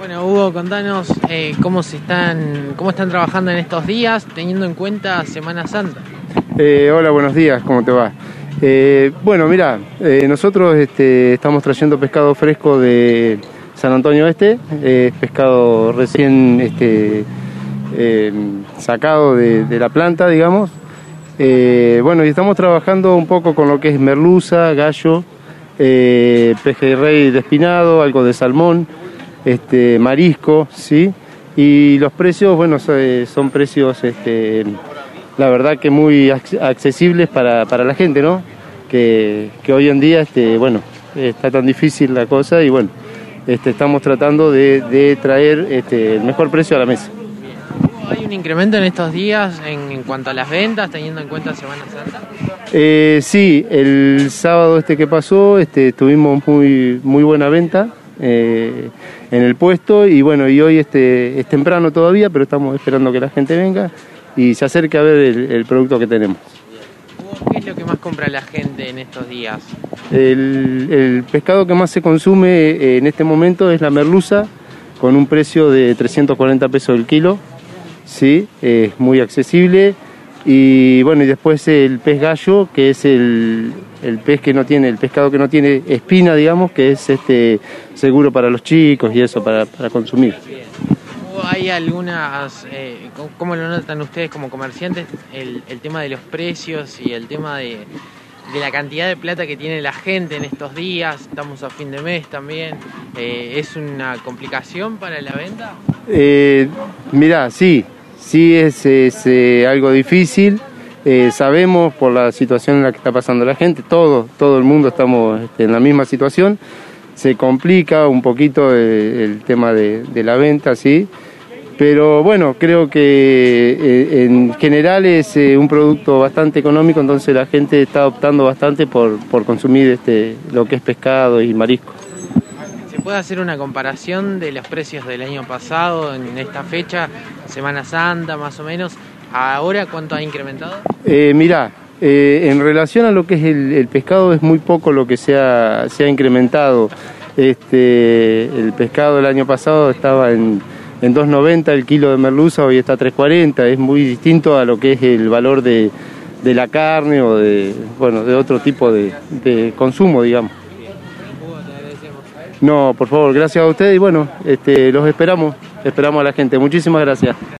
Bueno, Hugo, contanos cómo están trabajando en estos días, teniendo en cuenta Semana Santa. Hola, buenos días, ¿cómo te va? Bueno, mira, nosotros estamos trayendo pescado fresco de San Antonio Este, pescado recién sacado de la planta, digamos. Bueno, y estamos trabajando un poco con lo que es merluza, gallo, pejerrey de espinado, algo de salmón, marisco, ¿sí? Y los precios, bueno, son precios, la verdad que muy accesibles para la gente, ¿no? Que hoy en día, bueno, está tan difícil la cosa y bueno, estamos tratando de traer el mejor precio a la mesa. ¿Hay un incremento en estos días en cuanto a las ventas, teniendo en cuenta Semana Santa? Sí, el sábado que pasó tuvimos muy buena venta en el puesto y bueno, y hoy es temprano todavía, pero estamos esperando que la gente venga y se acerque a ver el producto que tenemos. ¿Qué es lo que más compra la gente en estos días? El pescado que más se consume en este momento es la merluza, con un precio de 340 pesos el kilo, sí, es muy accesible. Y bueno, y después el pez gallo, que es el pescado que no tiene espina, digamos, que es seguro para los chicos y eso, para consumir. ¿Hay algunas, cómo lo notan ustedes como comerciantes, el tema de los precios y el tema de la cantidad de plata que tiene la gente en estos días? Estamos a fin de mes también. ¿Es una complicación para la venta? Mirá, sí es algo difícil. Sabemos por la situación en la que está pasando la gente, todo el mundo estamos en la misma situación. Se complica un poquito el tema de la venta, sí. Pero bueno, creo que en general es un producto bastante económico, entonces la gente está optando bastante por consumir lo que es pescado y marisco. ¿Se puede hacer una comparación de los precios del año pasado en esta fecha, Semana Santa más o menos? ¿Ahora cuánto ha incrementado? Mirá, en relación a lo que es el pescado es muy poco lo que se ha incrementado. El pescado del año pasado estaba en 2.90 el kilo de merluza, hoy está a 3.40, es muy distinto a lo que es el valor de la carne o de otro tipo de consumo, digamos. No, por favor, gracias a ustedes y bueno, los esperamos a la gente. Muchísimas gracias.